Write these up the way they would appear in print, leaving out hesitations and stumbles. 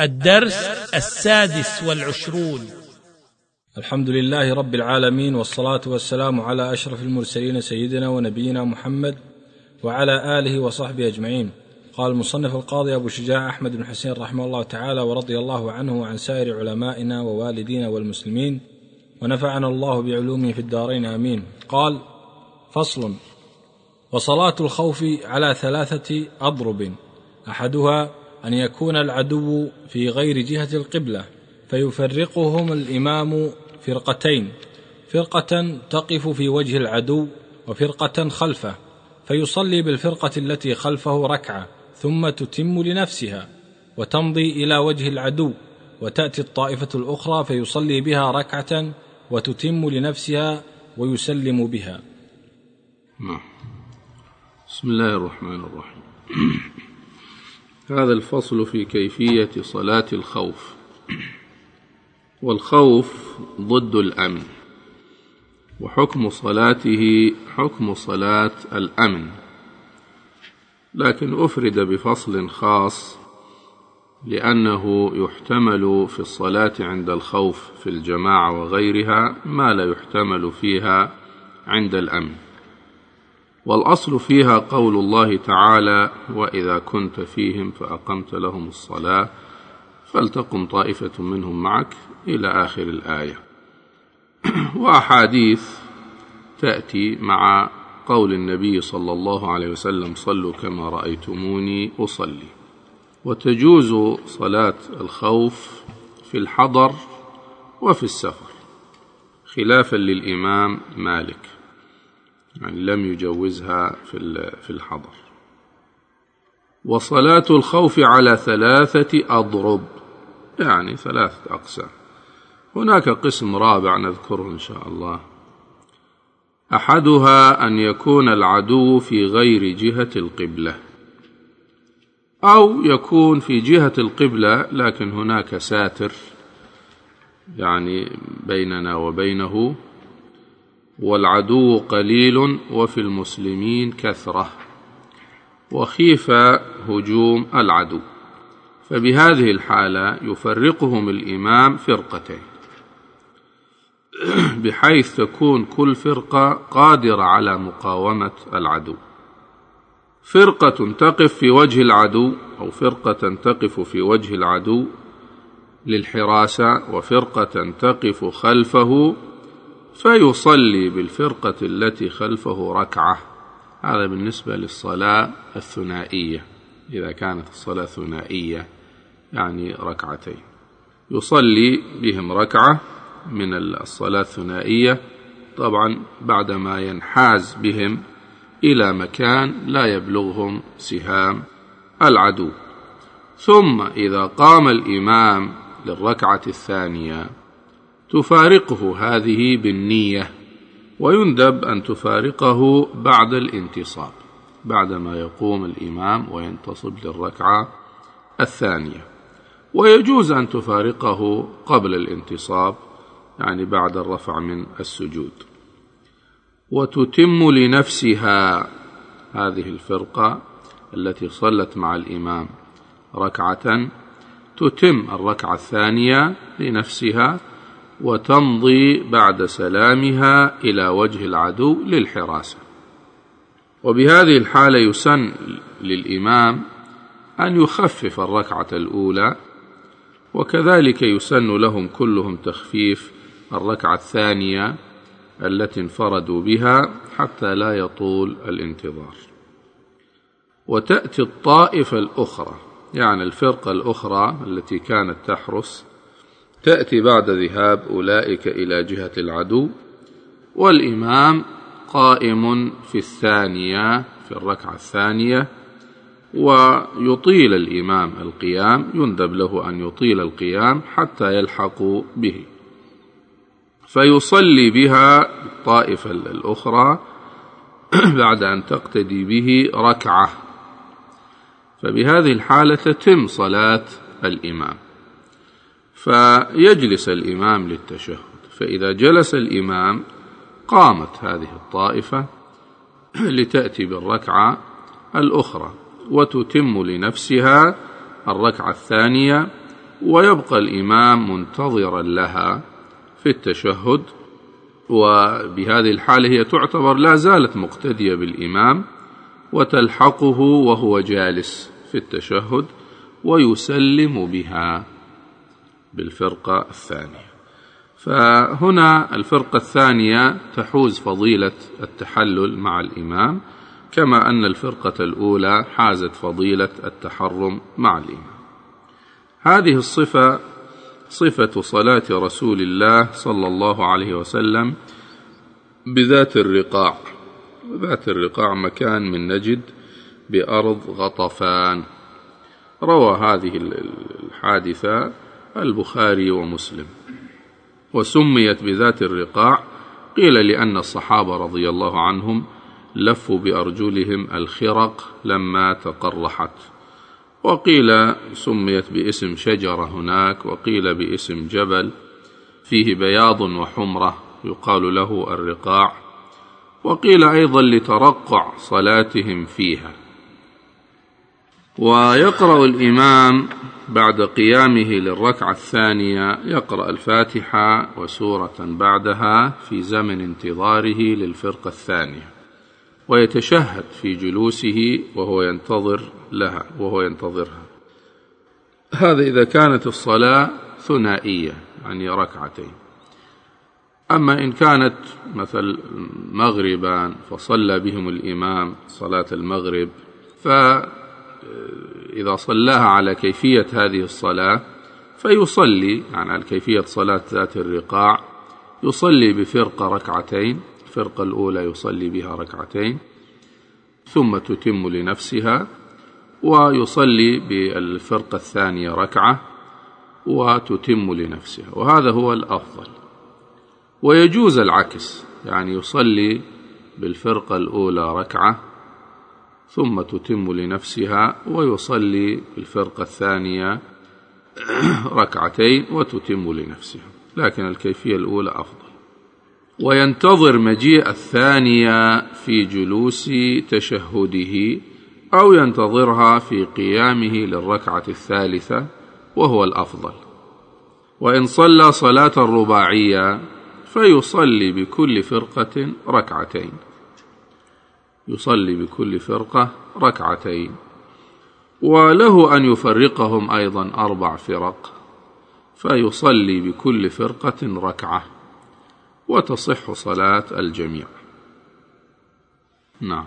الدرس 26. الحمد لله رب العالمين، والصلاة والسلام على أشرف المرسلين سيدنا ونبينا محمد وعلى آله وصحبه أجمعين. قال المصنف القاضي أبو شجاع أحمد بن حسين رحمه الله تعالى ورضي الله عنه وعن سائر علمائنا ووالدينا والمسلمين، ونفعنا الله بعلومه في الدارين آمين. قال: فصل: وصلاة الخوف على 3 أضرب، أحدها أن يكون العدو في غير جهة القبلة فيفرقهم الإمام فرقتين، فرقة تقف في وجه العدو وفرقة خلفه، فيصلي بالفرقة التي خلفه ركعة ثم تتم لنفسها وتمضي إلى وجه العدو، وتأتي الطائفة الأخرى فيصلي بها ركعة وتتم لنفسها ويسلم بها. بسم الله الرحمن الرحيم. هذا الفصل في كيفية صلاة الخوف. والخوف ضد الأمن، وحكم صلاته حكم صلاة الأمن، لكن أفرد بفصل خاص لأنه يحتمل في الصلاة عند الخوف في الجماعة وغيرها ما لا يحتمل فيها عند الأمن. والأصل فيها قول الله تعالى: وإذا كنت فيهم فأقمت لهم الصلاة فلتقم طائفة منهم معك إلى آخر الآية. وأحاديث تأتي مع قول النبي صلى الله عليه وسلم: صلوا كما رأيتموني أصلي. وتجوز صلاة الخوف في الحضر وفي السفر، خلافا للإمام مالك، يعني لم يجوزها في الحضر. وصلاة الخوف على 3 أضرب، يعني 3 أقسام. هناك قسم رابع نذكره إن شاء الله. أحدها أن يكون العدو في غير جهة القبلة، أو يكون في جهة القبلة لكن هناك ساتر يعني بيننا وبينه، والعدو قليل وفي المسلمين كثرة، وخيف هجوم العدو، فبهذه الحالة يفرقهم الإمام فرقتين، بحيث تكون كل فرقة قادرة على مقاومة العدو. فرقة تقف في وجه العدو، أو فرقة تقف في وجه العدو للحراسة، وفرقة تقف خلفه فيصلي بالفرقة التي خلفه ركعة. هذا بالنسبة للصلاة الثنائية، إذا كانت الصلاة ثنائية يعني ركعتين، يصلي بهم ركعة من الصلاة الثنائية، طبعا بعدما ينحاز بهم إلى مكان لا يبلغهم سهام العدو. ثم إذا قام الإمام للركعة الثانية تفارقه هذه بالنية، ويندب أن تفارقه بعد الانتصاب، بعدما يقوم الإمام وينتصب للركعة الثانية. ويجوز أن تفارقه قبل الانتصاب، يعني بعد الرفع من السجود. وتتم لنفسها، هذه الفرقة التي صلت مع الإمام ركعة تتم الركعة الثانية لنفسها، وتمضي بعد سلامها إلى وجه العدو للحراسة. وبهذه الحالة يسن للإمام أن يخفف الركعة الأولى، وكذلك يسن لهم كلهم تخفيف الركعة الثانية التي انفردوا بها حتى لا يطول الانتظار. وتأتي الطائفة الأخرى، يعني الفرقة الأخرى التي كانت تحرس، تأتي بعد ذهاب أولئك إلى جهة العدو، والإمام قائم في الثانية، في الركعة الثانية، ويطيل الإمام القيام، يندب له أن يطيل القيام حتى يلحقوا به، فيصلي بها الطائفة الأخرى بعد أن تقتدي به ركعة. فبهذه الحالة تتم صلاة الإمام، فيجلس الإمام للتشهد، فإذا جلس الإمام قامت هذه الطائفة لتأتي بالركعة الأخرى وتتم لنفسها الركعة الثانية، ويبقى الإمام منتظرا لها في التشهد، وبهذه الحالة هي تعتبر لا زالت مقتدية بالإمام، وتلحقه وهو جالس في التشهد ويسلم بها بالفرقة الثانية. فهنا الفرقة الثانية تحوز فضيلة التحلل مع الإمام، كما أن الفرقة الأولى حازت فضيلة التحرم مع الإمام. هذه الصفة صفة صلاة رسول الله صلى الله عليه وسلم بذات الرقاع. ذات الرقاع مكان من نجد بأرض غطفان. روى هذه الحادثة البخاري ومسلم. وسميت بذات الرقاع قيل لأن الصحابة رضي الله عنهم لفوا بأرجلهم الخرق لما تقرحت، وقيل سميت باسم شجرة هناك، وقيل باسم جبل فيه بياض وحمرة يقال له الرقاع، وقيل أيضا لترقع صلاتهم فيها. ويقرأ الإمام بعد قيامه للركعة الثانية يقرأ الفاتحة وسورة بعدها في زمن انتظاره للفرقة الثانية، ويتشهد في جلوسه وهو ينتظرها. هذا إذا كانت الصلاة ثنائية يعني ركعتين. أما إن كانت مثل مغربا فصلى بهم الإمام صلاة المغرب، فإذا صلاها على كيفية هذه الصلاة فيصلي يعني على كيفية صلاة ذات الرقاع، يصلي بفرقة ركعتين، الفرقة الأولى يصلي بها ركعتين ثم تتم لنفسها، ويصلي بالفرقة الثانية ركعة وتتم لنفسها، وهذا هو الأفضل. ويجوز العكس، يعني يصلي بالفرقة الأولى ركعة ثم تتم لنفسها، ويصلي بالفرقة الثانية ركعتين وتتم لنفسها، لكن الكيفية الأولى أفضل. وينتظر مجيء الثانية في جلوس تشهده، أو ينتظرها في قيامه للركعة الثالثة وهو الأفضل. وإن صلى صلاة الرباعية فيصلي بكل فرقة ركعتين، يصلي بكل فرقة ركعتين، وله أن يفرقهم أيضا 4 فرق فيصلي بكل فرقة ركعة وتصح صلاة الجميع. نعم.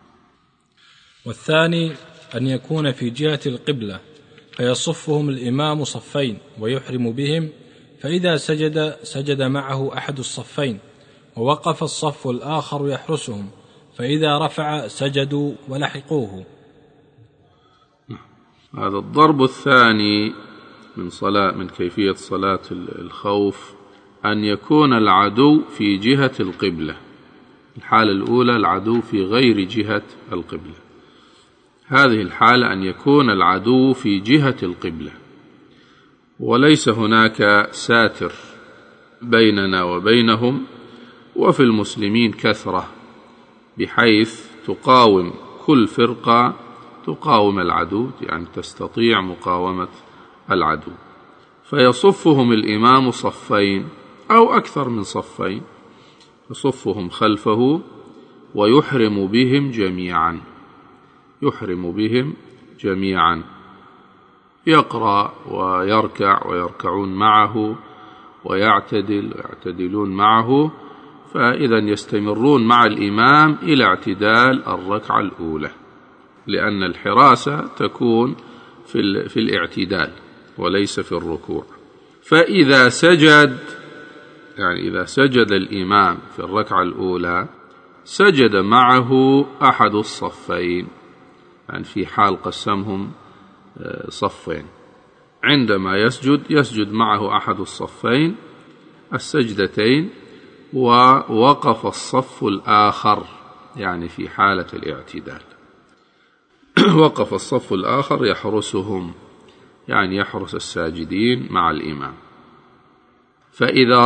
والثاني أن يكون في جهة القبلة فيصفهم الإمام صفين ويحرم بهم، فإذا سجد معه أحد الصفين ووقف الصف الآخر يحرسهم، فإذا رفع سجدوا ولحقوه. هذا الضرب الثاني من كيفية صلاة الخوف أن يكون العدو في جهة القبلة. الحالة الأولى العدو في غير جهة القبلة، هذه الحالة أن يكون العدو في جهة القبلة وليس هناك ساتر بيننا وبينهم، وفي المسلمين كثرة بحيث تقاوم كل فرقة تقاوم العدو، يعني تستطيع مقاومة العدو. فيصفهم الإمام صفين أو أكثر من صفين، يصفهم خلفه ويحرم بهم جميعا، يحرم بهم جميعا، يقرأ ويركع ويركعون معه ويعتدلون معه، فإذا يستمرون مع الإمام إلى اعتدال الركعة الأولى، لأن الحراسة تكون في الاعتدال وليس في الركوع. فإذا سجد، يعني إذا سجد الإمام في الركعة الأولى سجد معه أحد الصفين، يعني في حال قسمهم صفين، عندما يسجد معه أحد الصفين السجدتين، ووقف الصف الآخر يعني في حالة الاعتدال، وقف الصف الآخر يحرسهم، يعني يحرس الساجدين مع الإمام. فإذا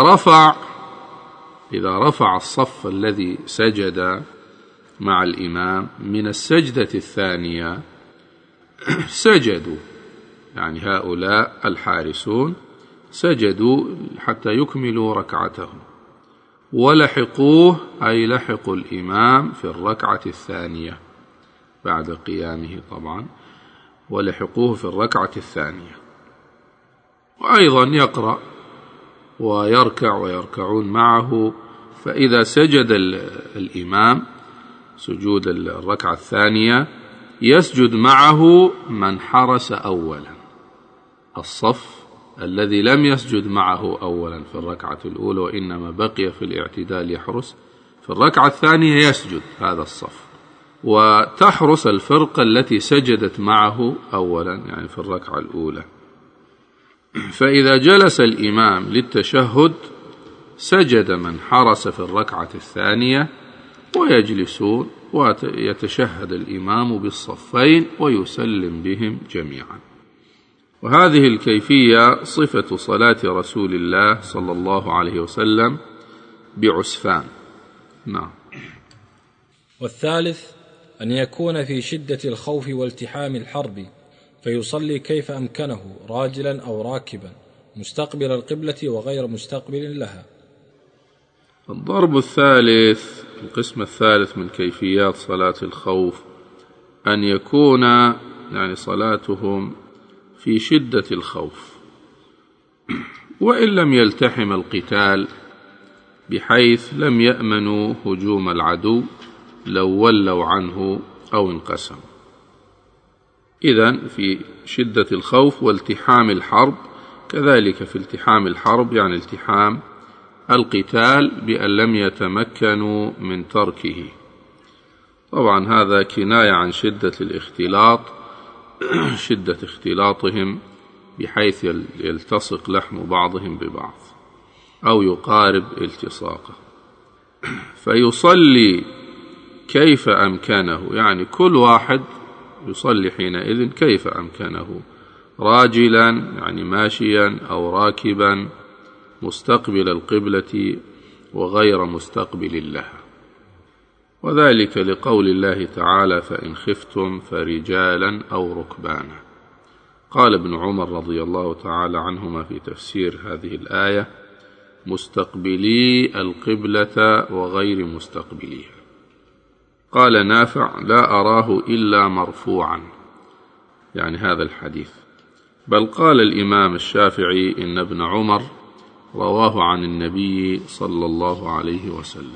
رفع الصف الذي سجد مع الإمام من السجدة الثانية سجدوا، يعني هؤلاء الحارسون سجدوا حتى يكملوا ركعتهم، ولحقوه أي لحقوا الإمام في الركعة الثانية بعد قيامه طبعا، ولحقوه في الركعة الثانية. وأيضا يقرأ ويركع ويركعون معه، فإذا سجد الإمام سجود الركعة الثانية يسجد معه من حرس أولا، الصف الذي لم يسجد معه أولا في الركعة الأولى وإنما بقي في الاعتدال يحرس، في الركعة الثانية يسجد هذا الصف، وتحرس الفرقة التي سجدت معه أولا يعني في الركعة الأولى. فإذا جلس الإمام للتشهد سجد من حرس في الركعة الثانية ويجلسون، ويتشهد الإمام بالصفين ويسلم بهم جميعا. وهذه الكيفية صفة صلاة رسول الله صلى الله عليه وسلم بعسفان. نعم. والثالث أن يكون في شدة الخوف والتحام الحرب فيصلي كيف أمكنه راجلا أو راكبا مستقبل القبلة وغير مستقبل لها. الضرب الثالث، القسم الثالث من كيفيات صلاة الخوف، أن يكون يعني صلاتهم في شدة الخوف وإن لم يلتحم القتال، بحيث لم يأمنوا هجوم العدو لو ولوا عنه أو انقسموا. إذن في شدة الخوف والتحام الحرب، كذلك في التحام الحرب يعني التحام القتال بأن لم يتمكنوا من تركه. طبعا هذا كناية عن شدة الاختلاط، شدة اختلاطهم بحيث يلتصق لحم بعضهم ببعض أو يقارب التصاقه. فيصلي كيف أمكنه، يعني كل واحد يصلي حينئذ كيف أمكنه، راجلا يعني ماشيا أو راكبا، مستقبل القبلة وغير مستقبل لها. وذلك لقول الله تعالى: فإن خفتم فرجالا أو ركبانا. قال ابن عمر رضي الله تعالى عنهما في تفسير هذه الآية: مستقبلي القبلة وغير مستقبليها. قال نافع: لا أراه إلا مرفوعا، يعني هذا الحديث. بل قال الإمام الشافعي: إن ابن عمر رواه عن النبي صلى الله عليه وسلم.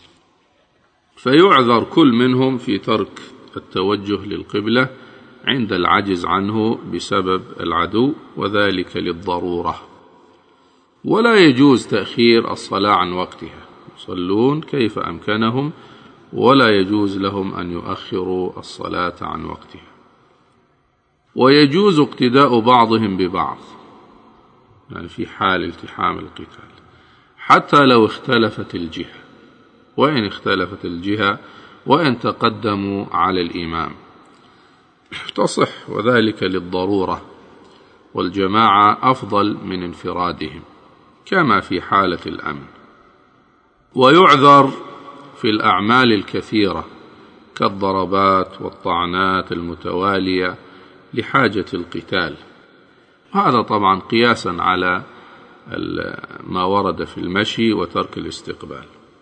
فيعذر كل منهم في ترك التوجه للقبلة عند العجز عنه بسبب العدو، وذلك للضرورة. ولا يجوز تأخير الصلاة عن وقتها، يصلون كيف أمكنهم، ولا يجوز لهم أن يؤخروا الصلاة عن وقتها. ويجوز اقتداء بعضهم ببعض، يعني في حال التحام القتال، حتى لو اختلفت الجهة، وإن اختلفت الجهة وإن تقدموا على الإمام تصح، وذلك للضرورة، والجماعة أفضل من انفرادهم كما في حالة الأمن. ويعذر في الأعمال الكثيرة كالضربات والطعنات المتوالية لحاجة القتال، هذا طبعا قياسا على ما ورد في المشي وترك الاستقبال.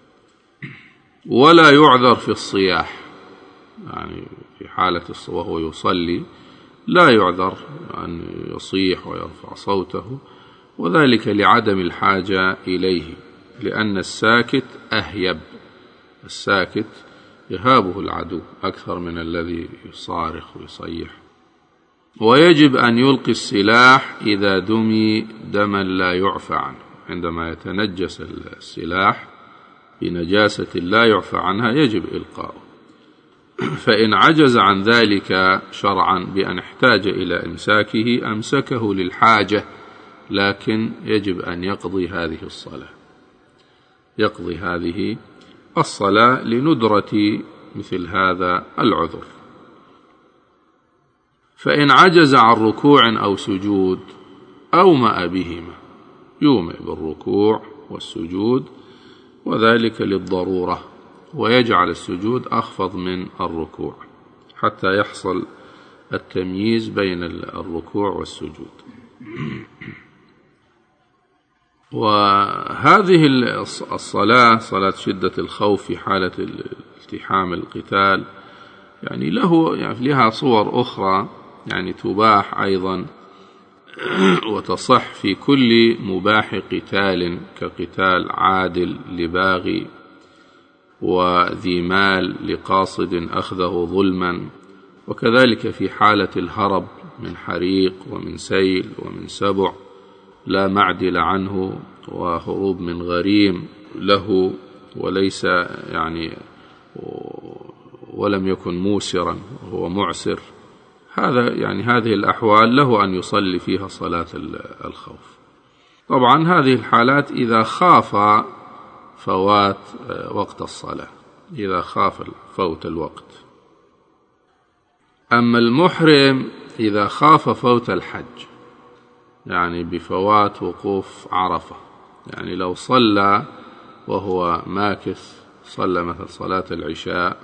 ولا يعذر في الصياح، يعني في حالة وهو يصلي لا يعذر أن يصيح ويرفع صوته، وذلك لعدم الحاجة إليه، لأن الساكت أهيب، الساكت يهابه العدو أكثر من الذي يصارخ ويصيح. ويجب أن يلقي السلاح إذا دمي دما لا يعفى عنه، عندما يتنجس السلاح بنجاسة لا يعفى عنها يجب إلقاؤه. فإن عجز عن ذلك شرعا بأن احتاج إلى إمساكه أمسكه للحاجة، لكن يجب أن يقضي هذه الصلاة، يقضي هذه الصلاة لندرة مثل هذا العذر. فإن عجز عن ركوع أو سجود أومأ بهما، يومئ بالركوع والسجود، وذلك للضرورة، ويجعل السجود أخفض من الركوع حتى يحصل التمييز بين الركوع والسجود. وهذه الصلاة، صلاة شدة الخوف في حالة التحام القتال، يعني لها صور أخرى يعني تباح أيضا وتصح في كل مباح قتال، كقتال عادل لباغي وذي مال لقاصد أخذه ظلما، وكذلك في حالة الهرب من حريق ومن سيل ومن سبع لا معدل عنه، وهروب من غريم له وليس يعني ولم يكن موسرا وهو معسر. هذه الأحوال له أن يصلي فيها صلاة الخوف. طبعا هذه الحالات إذا خاف فوات وقت الصلاة، إذا خاف فوت الوقت. أما المحرم إذا خاف فوت الحج، يعني بفوات وقوف عرفة، يعني لو صلى وهو ماكث، صلى مثل صلاة العشاء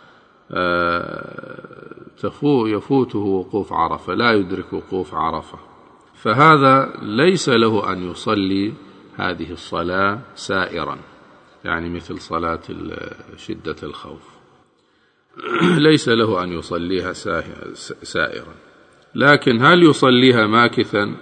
يفوته وقوف عرفة، لا يدرك وقوف عرفة، فهذا ليس له أن يصلي هذه الصلاة سائرا، يعني مثل صلاة شدة الخوف ليس له أن يصليها سائرا. لكن هل يصليها ماكثا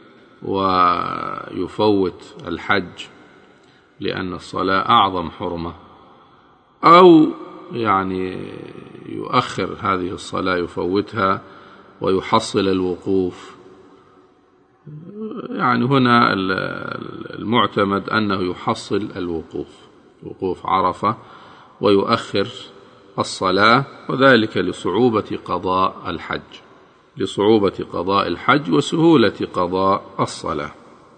ويفوت الحج لأن الصلاة أعظم حرمة، أو يعني يؤخر هذه الصلاة يفوتها ويحصل الوقوف؟ يعني هنا المعتمد أنه يحصل وقوف عرفة ويؤخر الصلاة، وذلك لصعوبة قضاء الحج وسهولة قضاء الصلاة.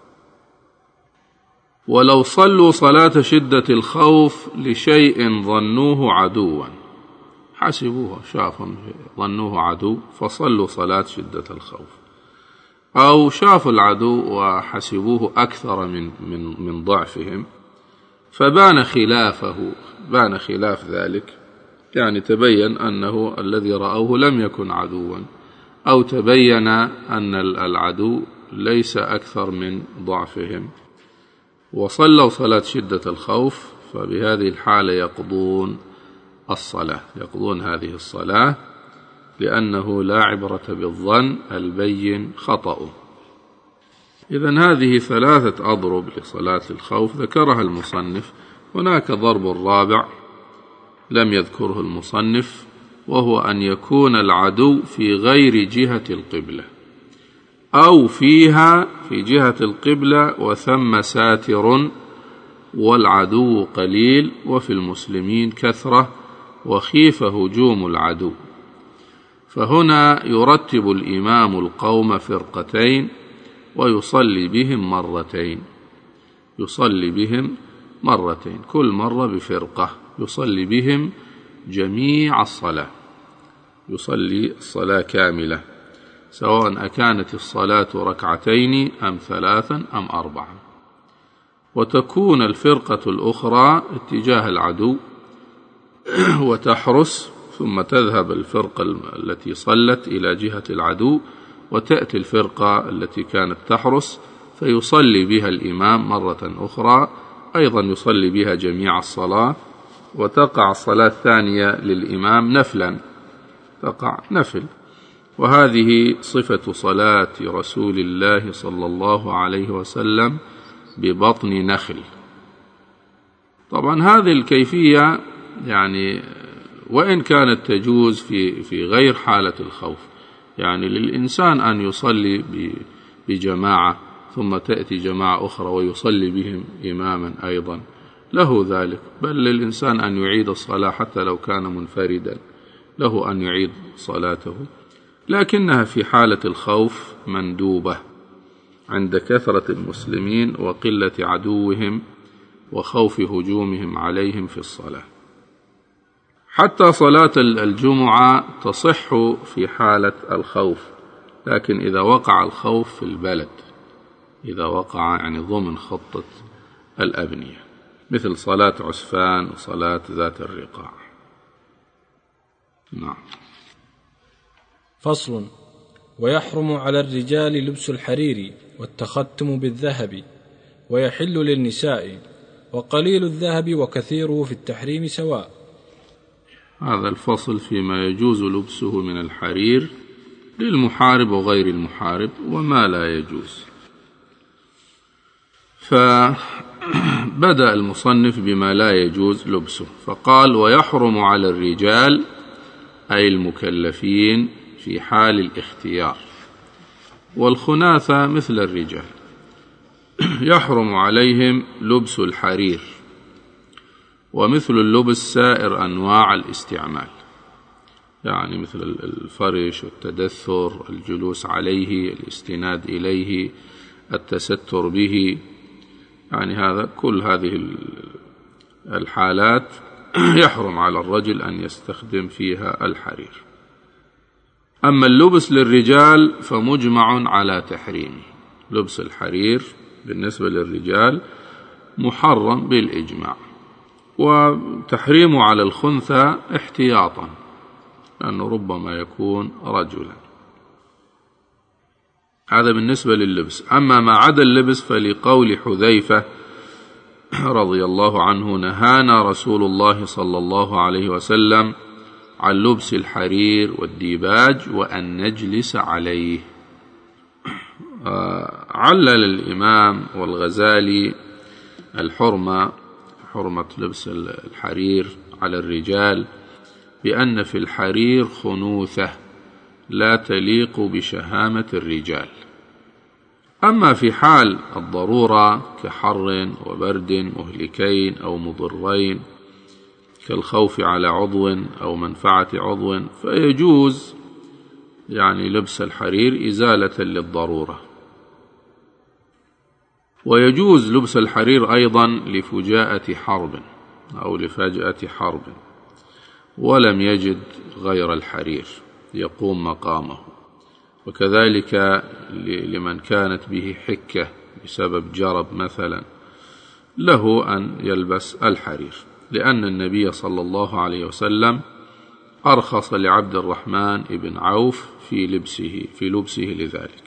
ولو صلوا صلاة شدة الخوف لشيء ظنوه عدوا، حسبوه شافوا ظنوه عدو فصلوا صلاة شدة الخوف، أو شافوا العدو وحسبوه أكثر من ضعفهم فبان خلاف ذلك، يعني تبين أنه الذي رأوه لم يكن عدوا، أو تبين أن العدو ليس أكثر من ضعفهم، وصلوا صلاة شدة الخوف، فبهذه الحالة يقضون هذه الصلاة، لأنه لا عبرة بالظن البين خطأ. إذن هذه 3 أضرب لصلاة الخوف ذكرها المصنف. هناك ضرب رابع لم يذكره المصنف، وهو أن يكون العدو في غير جهة القبلة، أو فيها في جهة القبلة وثم ساتر والعدو قليل وفي المسلمين كثرة وخيف هجوم العدو، فهنا يرتب الإمام القوم فرقتين ويصلي بهم مرتين، كل مرة بفرقة، يصلي بهم جميع الصلاة، يصلي الصلاة كاملة، سواء أكانت الصلاة 2 أم 3 أم 4، وتكون الفرقة الأخرى اتجاه العدو وتحرس، ثم تذهب الفرقة التي صلت إلى جهة العدو وتأتي الفرقة التي كانت تحرس فيصلي بها الإمام مرة أخرى، أيضا يصلي بها جميع الصلاة، وتقع الصلاة الثانية للإمام تقع نفل. وهذه صفة صلاة رسول الله صلى الله عليه وسلم ببطن نخل. طبعا هذه الكيفية يعني وإن كانت تجوز في غير حالة الخوف، يعني للإنسان أن يصلي بجماعة ثم تأتي جماعة أخرى ويصلي بهم إماما أيضا، له ذلك، بل للإنسان أن يعيد الصلاة حتى لو كان منفردا، له أن يعيد صلاته، لكنها في حالة الخوف مندوبة عند كثرة المسلمين وقلة عدوهم وخوف هجومهم عليهم في الصلاة. حتى صلاة الجمعة تصح في حالة الخوف، لكن إذا وقع الخوف في البلد، إذا وقع يعني ضمن خطة الأبنية، مثل صلاة عسفان وصلاة ذات الرقاع. نعم. فصل. ويحرم على الرجال لبس الحرير والتختم بالذهب، ويحل للنساء، وقليل الذهب وكثيره في التحريم سواء. هذا الفصل فيما يجوز لبسه من الحرير للمحارب وغير المحارب وما لا يجوز. فبدأ المصنف بما لا يجوز لبسه، فقال: ويحرم على الرجال أي المكلفين في حال الاختيار، والخناثة مثل الرجال يحرم عليهم لبس الحرير، ومثل اللبس سائر أنواع الاستعمال، يعني مثل الفرش والتدثر، الجلوس عليه، الاستناد إليه، التستر به، يعني هذا كل هذه الحالات يحرم على الرجل أن يستخدم فيها الحرير. أما اللبس للرجال فمجمع على تحريمه، لبس الحرير بالنسبة للرجال محرم بالإجماع، وتحريمه على الخنثى احتياطا لأنه ربما يكون رجلا. هذا بالنسبة لللبس. أما ما عدا اللبس فلقول حذيفة رضي الله عنه: نهانا رسول الله صلى الله عليه وسلم عن لبس الحرير والديباج وأن نجلس عليه. علل الإمام والغزالي حرمة لبس الحرير على الرجال بأن في الحرير خنوثة لا تليق بشهامة الرجال. أما في حال الضرورة كحر وبرد مهلكين أو مضرين كالخوف على عضو أو منفعة عضو فيجوز يعني لبس الحرير إزالة للضرورة. ويجوز لبس الحرير أيضا لفجاءة حرب أو لفجأة حرب ولم يجد غير الحرير يقوم مقامه، وكذلك لمن كانت به حكة بسبب جرب مثلا له أن يلبس الحرير، لأن النبي صلى الله عليه وسلم أرخص لعبد الرحمن بن عوف في لبسه لذلك.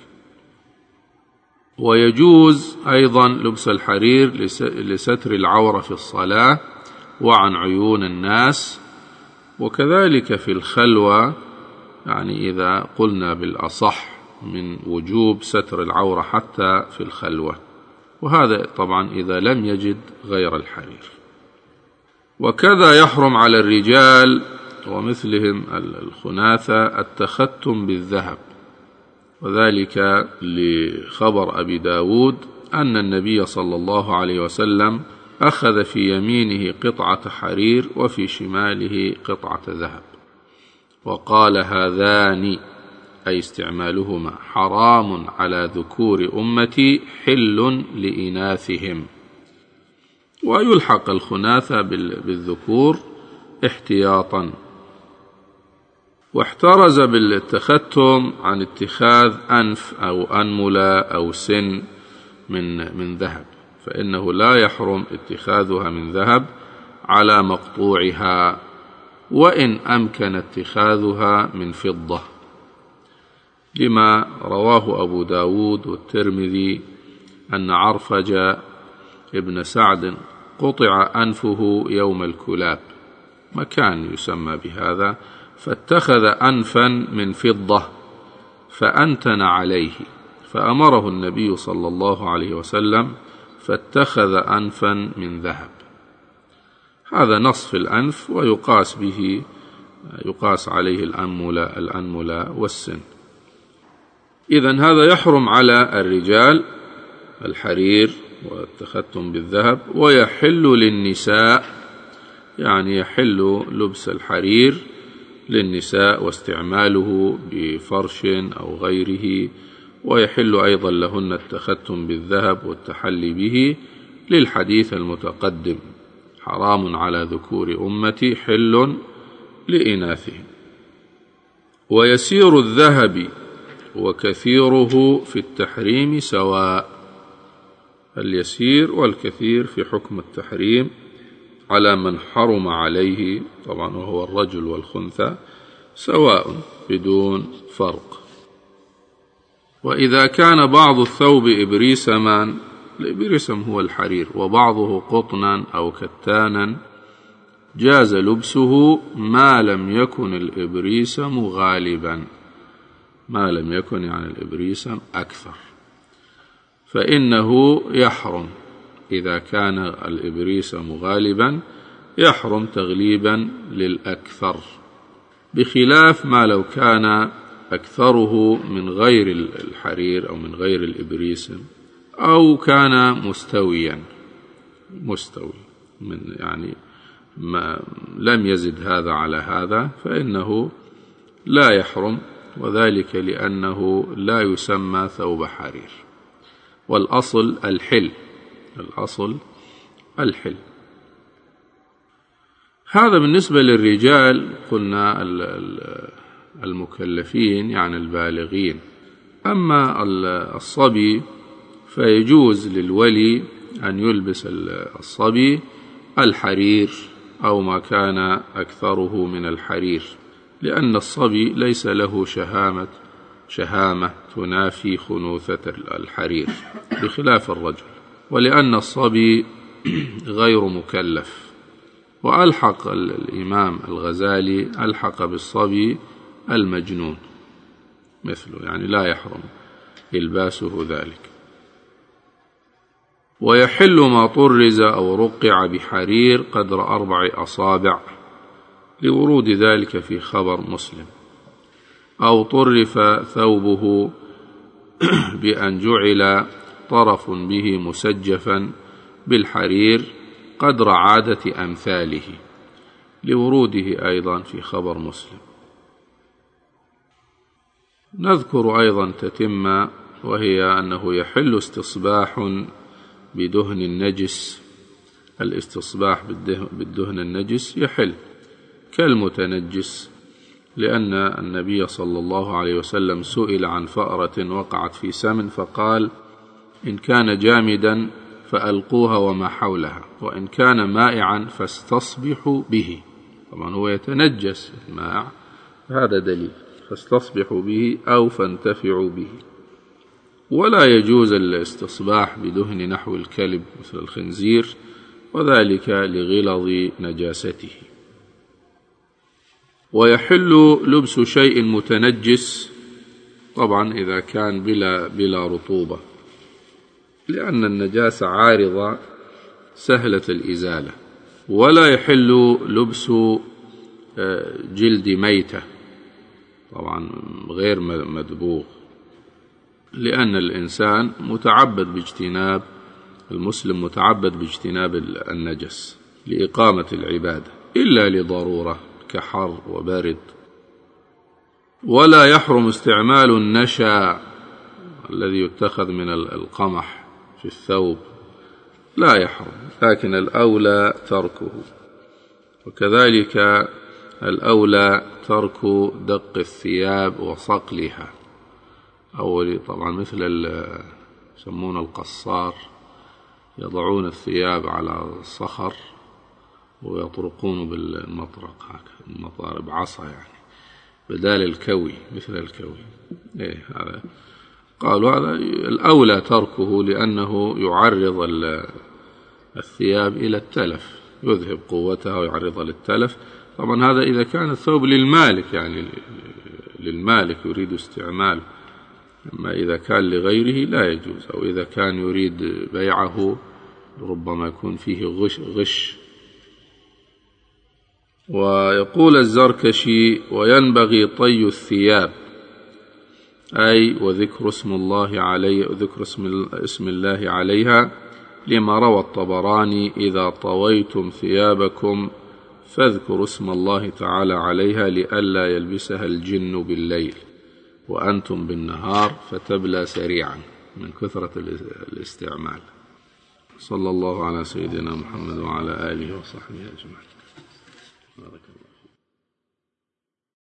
ويجوز أيضا لبس الحرير لستر العورة في الصلاة وعن عيون الناس، وكذلك في الخلوة، يعني إذا قلنا بالأصح من وجوب ستر العورة حتى في الخلوة، وهذا طبعا إذا لم يجد غير الحرير. وكذا يحرم على الرجال ومثلهم الخناثة التختم بالذهب، وذلك لخبر أبي داود أن النبي صلى الله عليه وسلم أخذ في يمينه قطعة حرير وفي شماله قطعة ذهب، وقال: هذان أي استعمالهما حرام على ذكور أمتي حل لإناثهم. ويلحق الخناثة بالذكور احتياطا. واحترز بالتختم عن اتخاذ أنف أو أنملة أو سن من ذهب، فإنه لا يحرم اتخاذها من ذهب على مقطوعها، وإن أمكن اتخاذها من فضة، لما رواه أبو داود والترمذي أن عرفج ابن سعد قطع أنفه يوم الكلاب، مكان يسمى بهذا، فاتخذ أنفا من فضة فأنتن عليه، فأمره النبي صلى الله عليه وسلم فاتخذ أنفا من ذهب. هذا نصف الأنف، يقاس عليه الأنملة والسن. إذن هذا يحرم على الرجال الحرير والتختم بالذهب، ويحل للنساء، يعني يحل لبس الحرير للنساء واستعماله بفرش أو غيره، ويحل أيضا لهن التختم بالذهب والتحلي به، للحديث المتقدم: حرام على ذكور أمتي حل لإناثهم. ويسير الذهب وكثيره في التحريم سواء، اليسير والكثير في حكم التحريم على من حرم عليه، طبعا وهو الرجل والخنثى، سواء بدون فرق. وإذا كان بعض الثوب إبريسما، الإبريسم هو الحرير، وبعضه قطنا أو كتانا، جاز لبسه ما لم يكن الإبريسم غالبا، ما لم يكن يعني الإبريسم أكثر، فإنه يحرم. إذا كان الإبريسم غالبا يحرم تغليبا للأكثر، بخلاف ما لو كان أكثره من غير الحرير أو من غير الإبريسم، أو كان مستوي من يعني ما لم يزد هذا على هذا، فإنه لا يحرم، وذلك لأنه لا يسمى ثوب حرير، والأصل الحل، الأصل الحل. هذا بالنسبة للرجال، قلنا المكلفين يعني البالغين. أما الصبي فيجوز للولي أن يلبس الصبي الحرير أو ما كان أكثره من الحرير، لأن الصبي ليس له شهامة تنافي خنوثة الحرير بخلاف الرجل، ولأن الصبي غير مكلف. وألحق الإمام الغزالي ألحق بالصبي المجنون مثله، يعني لا يحرم إلباسه ذلك. ويحل ما طرز أو رقع بحرير قدر 4 أصابع، لورود ذلك في خبر مسلم. أو طرف ثوبه بأن جعل طرف به مسجفا بالحرير قدر عادة أمثاله، لوروده أيضا في خبر مسلم. نذكر أيضا تتمة، وهي أنه يحل استصباح بدهن النجس. الاستصباح بالدهن النجس يحل كالمتنجس، لأن النبي صلى الله عليه وسلم سئل عن فأرة وقعت في سمن فقال: إن كان جامدا فألقوها وما حولها، وإن كان مائعا فاستصبحوا به. طبعا هو يتنجس الماء، هذا دليل، فاستصبحوا به أو فانتفعوا به. ولا يجوز الاستصباح بدهن نحو الكلب مثل الخنزير، وذلك لغلظ نجاسته. ويحل لبس شيء متنجس، طبعا إذا كان بلا رطوبة، لأن النجاسة عارضة سهلة الإزالة. ولا يحل لبس جلد ميتة، طبعا غير مدبوغ، لأن الإنسان متعبد باجتناب، المسلم متعبد باجتناب النجس لإقامة العبادة، إلا لضرورة كحر وبرد. ولا يحرم استعمال النشا الذي يتخذ من القمح في الثوب، لا يحرم، لكن الأولى تركه. وكذلك الأولى ترك دق الثياب وصقلها، أولي طبعا مثل يسمون القصار، يضعون الثياب على الصخر ويطرقون بالمطرق هكذا، المطارب عصا يعني، بدال الكوي مثل الكوي. هذا قالوا هذا الأولى تركه، لأنه يعرض الثياب إلى التلف، يذهب قوتها ويعرضها للتلف. طبعا هذا إذا كان الثوب للمالك، يعني للمالك يريد استعماله، أما إذا كان لغيره لا يجوز، أو إذا كان يريد بيعه ربما يكون فيه غش. ويقول الزركشي: وينبغي طي الثياب، أي وذكر اسم الله عليه، ذكر اسم الله عليها، لما روى الطبراني: إذا طويتم ثيابكم فاذكروا اسم الله تعالى عليها لئلا يلبسها الجن بالليل وأنتم بالنهار فتبلى سريعا من كثرة الاستعمال. صلى الله على سيدنا محمد وعلى آله وصحبه أجمعين.